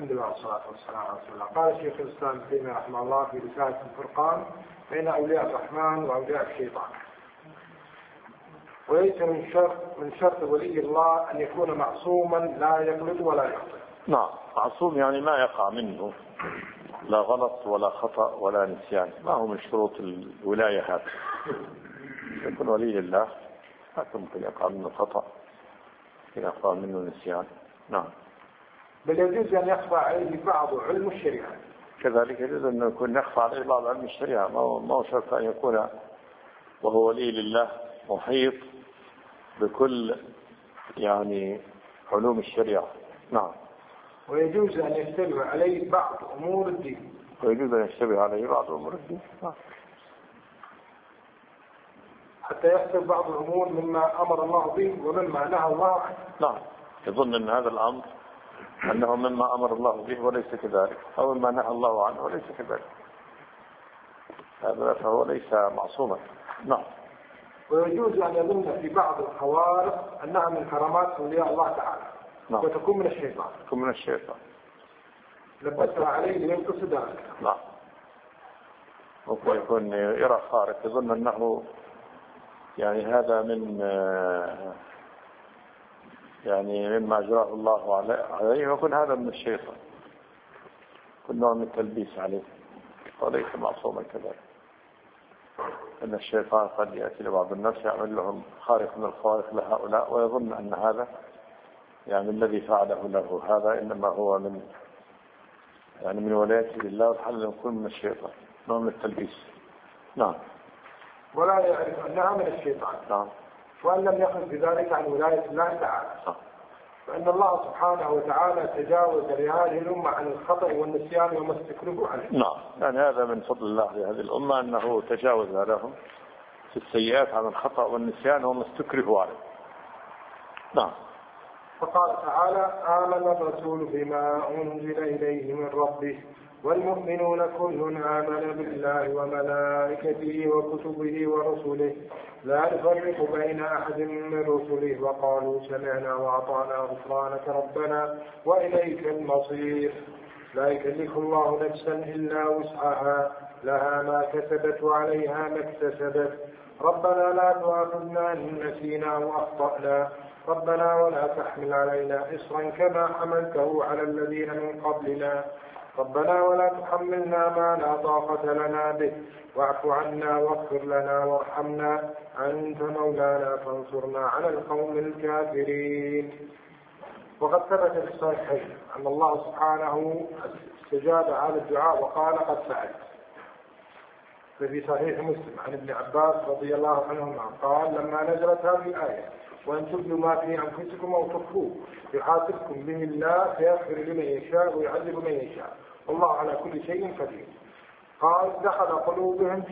الحمد لله والصلاة والسلام على رسول الله. قال الشيخ الإسلام ابن تيمية رحمه الله في رسالة الفرقان بين أولياء الرحمن وأولياء الشيطان: وليس من شرط ولي الله أن يكون معصوما لا يغلط ولا يخطئ. نعم، معصوم يعني ما يقع منه لا غلط ولا خطأ ولا نسيان، ما هو من شروط الولاية هذا. يكون ولي الله لا ممكن يقع منه خطأ، يقع منه نسيان. نعم. بل يجوز أن يخفى عليه بعض علم الشريعة. كذلك يجوز أن يكون يخفى عليه بعض علم الشريعة، ما هو شرط أن يكون وهو ولي لله محيط بكل يعني علوم الشريعة. نعم. ويجوز أن يشتبه عليه بعض أمور الدين. ويجوز أن يشتبه عليه بعض أمور الدين. نعم. حتى يحسب بعض الأمور مما أمر الله به ومما نهى الله عنه. نعم. يظن أن هذا الأمر أنه مما أمر الله به وليس كذلك، أو مما نهى الله عنه وليس كذلك، هذا فهو ليس معصوما. نعم. ويجوز أن يظن في بعض الخوارق أنها من كرامات أولياء الله تعالى. نعم. وتكون من الشيطان. تكون من الشيطان. لبسها عليه لينقص ذلك. نعم. ممكن يكون يرى خارق يظن أنه يعني هذا من يعني مما أجراه الله عليه، ويكون هذا من الشيطان، كل نوع من التلبيس عليه، وليس معصوما كذلك. أن الشيطان قد يأتي لبعض الناس يعمل لهم خارق من الخوارق لهؤلاء، ويظن أن هذا يعني الذي فعله له هذا إنما هو من ولايته لله، وحل يكون من الشيطان، نوع من التلبيس. نعم. ولا يعرف أنها من الشيطان. نعم. وأن لم يخرج بذلك عن ولاية الله تعالى. فإن الله سبحانه وتعالى تجاوز لهذه الأمة عن الخطأ والنسيان وما استكرهوا عليه. نعم، يعني هذا من فضل الله لهذه الأمة أنه تجاوز لهم في السيئات عن الخطأ والنسيان وما استكرهوا عليه. نعم. فقال تعالى: آمن الرسول بما أنزل إليه من ربه والمؤمنون كل آمن بالله وملائكته وكتبه ورسله لا نفرق بين أحد من رسله وقالوا سمعنا وأطعنا غفرانك ربنا وإليك المصير. لا يكلف الله نفسا إلا وسعها لها ما كسبت وعليها ما اكتسبت. ربنا لا تؤاخذنا إن نسينا وأخطأنا ربنا ولا تحمل علينا إصرا كما حملته على الذين من قبلنا ربنا ولا تحملنا ما لا طاقة لنا به واعف عنا واغفر لنا وارحمنا أنت مولانا فانصرنا على القوم الكافرين. وقد ثبت في الصحيحين أن الله سبحانه استجاب على الدعاء وقال: قد فعلت. ففي صحيح مسلم عن ابن عباس رضي الله عنهما قال: لما نزلت هذه الآية: وأن تبدوا ما في أنفسكم أو تخفوه يحاسبكم به الله فيغفر لمن يشاء ويعذب من يشاء والله على كل شيء قدير، قال: دخل قلوبهم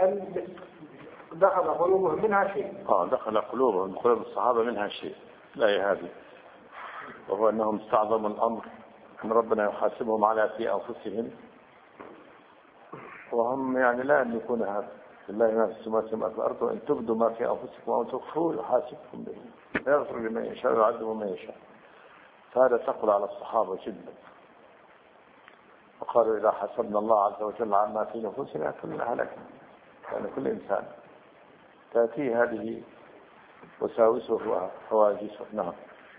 منها شيء. دخل قلوب الصحابة منها شيء لا هذه، وهو أنهم استعظموا الأمر أن ربنا يحاسبهم على في أنفسهم، وهم يعني لا يملكون هذا. لله ما في السماوات وما في الأرض وإن تبدوا ما في أنفسكم أو تخفوه يحاسبكم به يغفر لمن يشاء ويعذب من يشاء. فهذا ثقل على الصحابة جدا. وقالوا: إذا حسبنا الله عز وجل عما في نفوسنا كلنا هلكنا، يعني كل إنسان تأتي هذه وساوسه وحواجزه. نعم.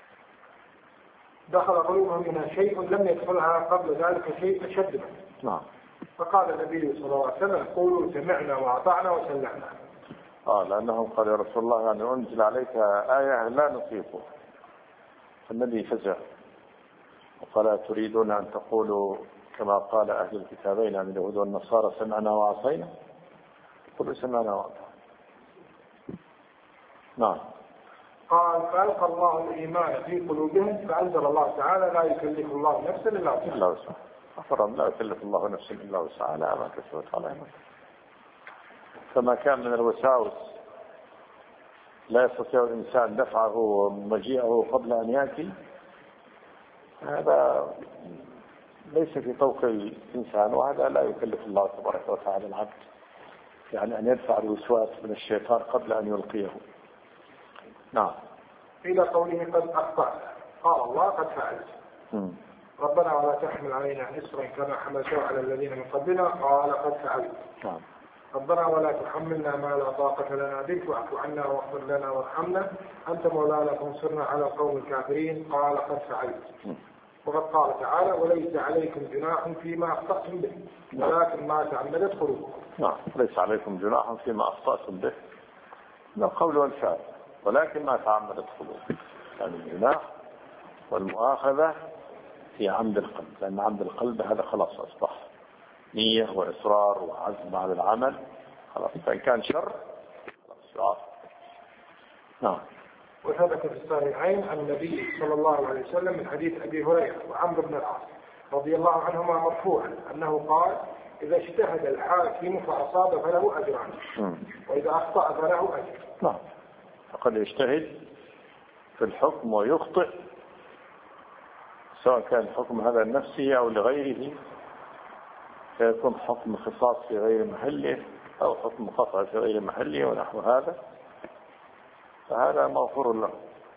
دخل قلوبهم منها شيء لم يدخلها قبل ذلك شيء أشد منه. نعم. فقال النبي صلى الله عليه وسلم: قولوا سمعنا وأطعنا وسلمنا. لأنهم قالوا: يا رسول الله يعني أنزل عليك آية لا نطيقه. فالنبي فزع وقال: تريدون أن تقولوا كما قال أهل الكتابين من اليهود والنصارى سمعنا وعصينا؟ قولوا سمعنا وأطعنا. نعم. قال: فألقى الله الإيمان في قلوبهم فأنزل الله تعالى: لا يكلف الله نفسا إلا وسعها. أفرم لا يكلف الله نفسا إلا وسعها لها ما كسبت عليها. فما كان من الوساوس لا يستطيع الإنسان دفعه ومجيئه قبل أن يأتي، هذا ليس في طوق الإنسان، وهذا لا يكلف الله تبارك وتعالى العبد يعني أن يدفع الوسواس من الشيطان قبل أن يلقيه. نعم. إلى قوله: قد أخطأت. قال الله: قد فعلت. ربنا ولا تحمل علينا إصرا كما حملته على الذين من قبلنا قال قد فعلت. نعم. ربنا ولا تحملنا ما لا طاقة لنا به واعف عنا واغفر لنا وارحمنا أنت مولانا فانصرنا على القوم الكافرين قال قد فعلت. وقد قال تعالى وليس عليكم جناح فيما أخطأتم به ولكن ما تعمدت قلوبكم. نعم ليس عليكم جناح فيما أخطأتم به من القول والفعل ولكن ما تعمدت قلوبكم. يعني الجناح والمؤاخذة في عمد القلب لأن عمد القلب هذا خلاص أصبح نية وإصرار وعزم على العمل خلاص فإن كان شر خلاص يعاف. نعم. وثبت في الصحيحين عن النبي صلى الله عليه وسلم من حديث أبي هريرة وعمرو بن العاص رضي الله عنهما مرفوعا أنه قال إذا اجتهد الحاكم فأصاب فله أجران وإذا أخطأ فله أجر. نعم. فقد يجتهد في الحكم ويخطئ سواء كان الحكم هذا النفسي أو لغيره فيكون حكم خصاص في غير محله أو حكم قطع في غير محله ونحو هذا فهذا مغفور له.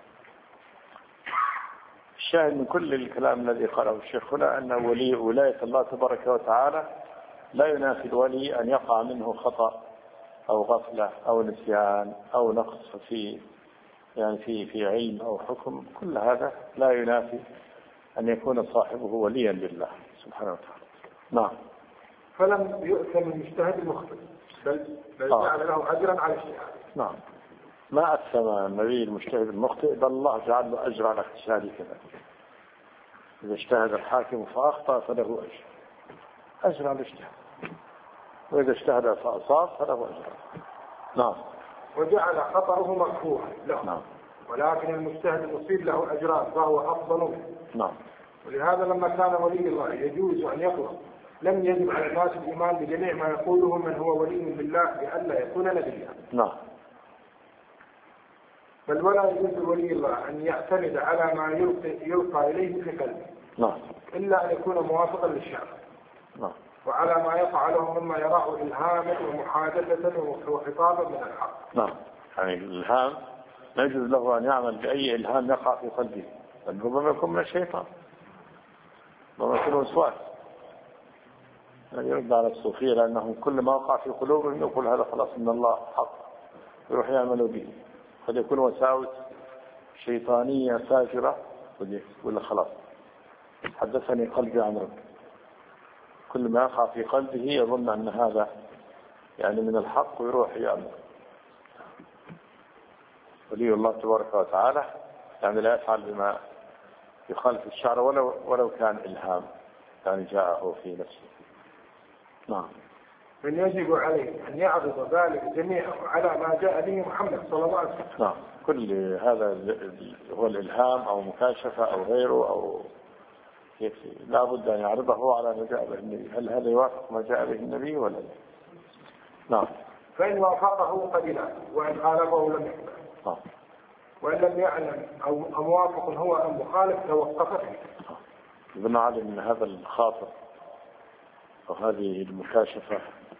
الشاهد من كل الكلام الذي قاله الشيخ هنا أن ولاية الله تبارك وتعالى لا ينافي الولي أن يقع منه خطأ أو غفلة أو نسيان أو نقص في علم أو حكم كل هذا لا ينافي أن يكون صاحبه وليا لله سبحانه وتعالى. نعم. فلم يؤثم المجتهد المخطئ بل جعل له أجرا على اجتهاده. نعم. ما أثم النبي المجتهد المخطئ بل الله جعل له أجر على اجتهاده كذا. إذا اجتهد الحاكم فأخطأ فله أجر على الاجتهاد وإذا اجتهد فأصاب فله أجر. نعم. وجعل خطره مغفورا له. نعم. ولكن المجتهد المصيب له أجران فهو أفضل منه. نعم. ولهذا لما كان ولي الله يجوز أن يطلب لم يجب على الناس الإيمان بجميع ما يقوله من هو ولي بالله لئلا يكون نبيا. نعم. بل ولا يجوز ولي الله أن يعتمد على ما يلقى إليه في قلبه. نعم. إلا أن يكون موافقا للشرع. نعم. وعلى ما يقع له مما يراه إلهاما ومحادثة وخطابا من الحق. نعم. يعني الإلهام لا يجوز له أن يعمل بأي إلهام يقع في قلبه بل ربما يكون من الشيطان ربما يكون وسواس. يعني يرد على الصوفية لأنهم كل ما وقع في قلوبهم يقول هذا خلاص إن الله حق يروح يعملوا به. قد يكون وساوس شيطانية فاجرة يقول خلاص حدثني قلبي عن ربي. كل ما يقع في قلبه يظن أن هذا يعني من الحق ويروح يعمل. ولي الله تبارك وتعالى يعني لا يفعل بما يخالف الشرع ولو كان إلهام يعني جاءه في نفسه. نعم. من يجب عليه أن يعرض ذلك جميعا على ما جاء به محمد صلى الله عليه وسلم. نعم. كل هذا هو الإلهام أو مكاشفة أو غيره أو لا بد أن يعرضه على ما جاء به النبي. هل هذا يوافق ما جاء به النبي ولا لا؟ نعم. فإن وافقه قبله وإن خالفه لم يقبل. نعم. وإن لم يعلم أو موافق هو أم مخالف توقف فيه. بنعلم أن هذا الخاطر وهذه المكاشفة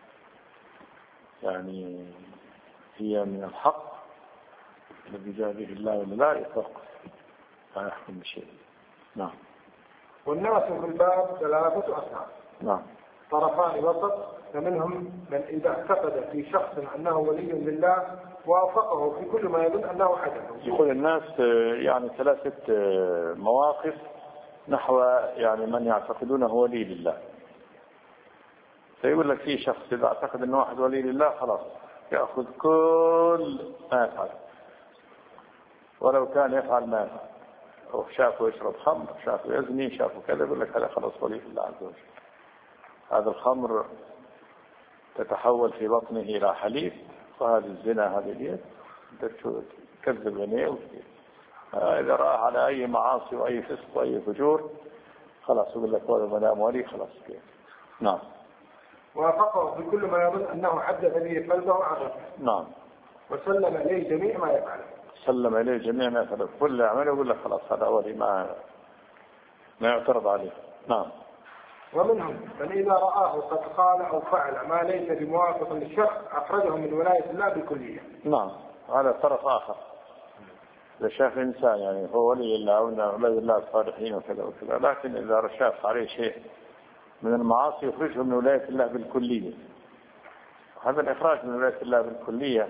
يعني هي من الحق الذي جاء به الله ولا لا يتوقف لا يحكم بشيء. نعم. والناس في الباب ثلاثة أصناف. نعم. طرفان وسط فمنهم من إذا اعتقد في شخص أنه ولي لله وافقه في كل ما يظن أنه حدث. يقول الناس يعني ثلاثة مواقف نحو يعني من يعتقدونه ولي لله. فيقول لك في شخص إذا اعتقد أنه واحد ولي لله خلاص يأخذ كل ما يفعل ولو كان يفعل ما يفعل. أو شافه يشرب خمر شافه يزني شافه كذا يقول لك هذا خلاص ولي لله عز وجل. هذا الخمر تتحول في بطنه إلى حليب وهذه الزنا هذه اليد تكذب غنيه. إذا رأى على أي معاصي وأي فسق وأي فجور خلاص يقول لك هذا مدام ولي خلاص كيف. نعم. وافقه في كل ما يظن أنه حدث به قلبه وعرفه. نعم. وسلم إليه جميع ما يفعله. سلم إليه جميع ما يفعله كل يعمله يقول لك خلاص هذا ولي ما يعترض عليه. نعم. ومنهم من إذا رآه قد قال أو فعل ما ليس بموافق للشرع أخرجه من ولاية الله بالكلية. نعم. هذا طرف آخر إذا شاف إنسان يعني هو ولي الله أو عباد الله الصالحين وكذا وكذا، لكن إذا شاف عليه شيء من المعاصي يخرجه من ولاية الله بالكلية. هذا الإخراج من ولاية الله بالكلية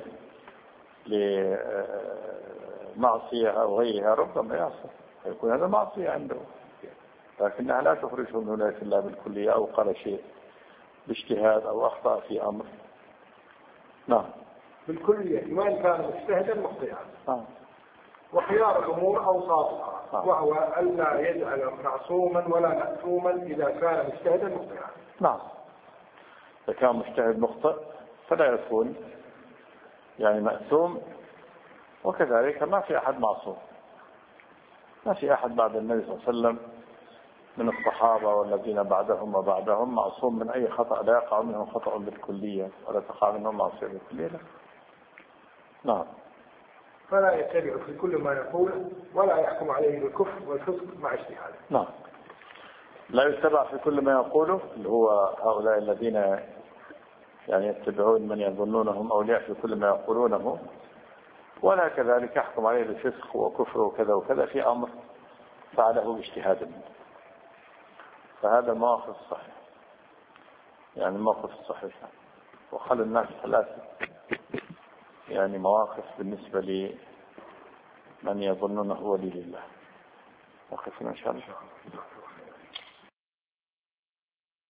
لمعصية أو غيرها ربما يصل يكون هذا معصية عنده، لكنها لا تخرجه من ولاية الله بالكلية أو قال شيء باجتهاد أو أخطأ في أمر. نعم. بالكلية وإن كان مجتهدا مخطئا. وخيار الأمور أوساطها، وهو ألا يجعل معصوما ولا مأثوما إذا كان مجتهدا مخطئا. نعم. إذا كان مجتهد مخطئ فلا يكون يعني مأثوم، وكذلك ما في أحد معصوم، ما في أحد بعد النبي صلى الله عليه وسلم من الصحابة والذين بعدهم وبعدهم معصوم من أي خطأ، لا يقع منهم خطأ بالكلية ولا تقع منهم معصية بالكلية. نعم. فلا يتبع في كل ما يقول ولا يحكم عليه بالكفر والفسق مع اجتهاده. نعم. لا يتبع في كل ما يقوله، اللي هو هؤلاء الذين يعني يتبعون من يظنونهم أولياء في كل ما يقولونه، ولا كذلك يحكم عليه بالفسق وكفر وكذا وكذا في أمر فعله باجتهاد منه. فهذا المواقف الصحيح، يعني الموقف الصحيح. وخل الناس ثلاثة يعني مواقف بالنسبة لمن يظنونه ولي لله. وقفنا إن شاء الله.